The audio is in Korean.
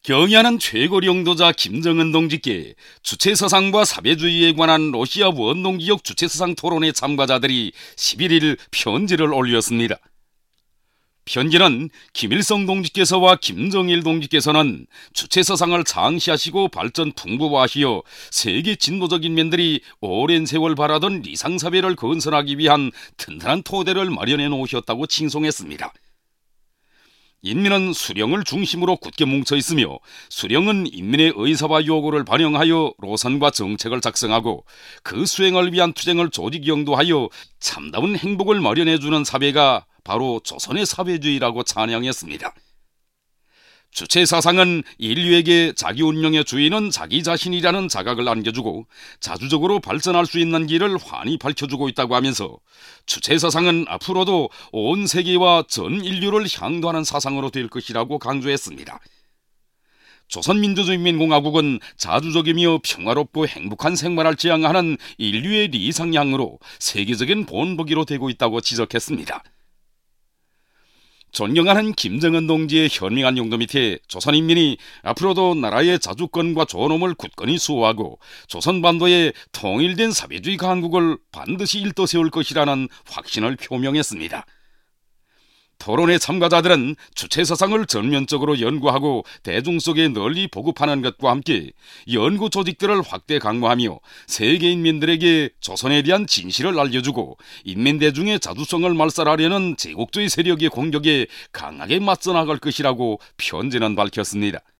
경의하는 최고領導자 김정은 동지께 주체사상과 사회주의에 관한 러시아 원동지역 주체사상 토론회 참가자들이 11일 편지를 올렸습니다. 편지는 김일성 동지께서와 김정일 동지께서는 주체사상을 창시하시고 발전 풍부화하시어 세계 진보적 인민들이 오랜 세월 바라던 리상사회를 건설하기 위한 튼튼한 토대를 마련해 놓으셨다고 칭송했습니다. 인민은 수령을 중심으로 굳게 뭉쳐 있으며 수령은 인민의 의사와 요구를 반영하여 노선과 정책을 작성하고 그 수행을 위한 투쟁을 조직 영도하여 참다운 행복을 마련해주는 사회가 바로 조선의 사회주의라고 찬양했습니다. 주체사상은 인류에게 자기 운명의 주인은 자기 자신이라는 자각을 안겨주고 자주적으로 발전할 수 있는 길을 환히 밝혀주고 있다고 하면서 주체사상은 앞으로도 온 세계와 전 인류를 향도하는 사상으로 될 것이라고 강조했습니다. 조선민주주의인민공화국은 자주적이며 평화롭고 행복한 생활을 지향하는 인류의 리상향으로 세계적인 본보기로 되고 있다고 지적했습니다. 존경하는 김정은 동지의 현명한 용도 밑에 조선인민이 앞으로도 나라의 자주권과 존엄을 굳건히 수호하고 조선반도의 통일된 사회주의 강국을 반드시 일떠세울 것이라는 확신을 표명했습니다. 토론회 참가자들은 주체사상을 전면적으로 연구하고 대중 속에 널리 보급하는 것과 함께 연구 조직들을 확대 강화하며 세계 인민들에게 조선에 대한 진실을 알려주고 인민대중의 자주성을 말살하려는 제국주의 세력의 공격에 강하게 맞서 나갈 것이라고 편지는 밝혔습니다.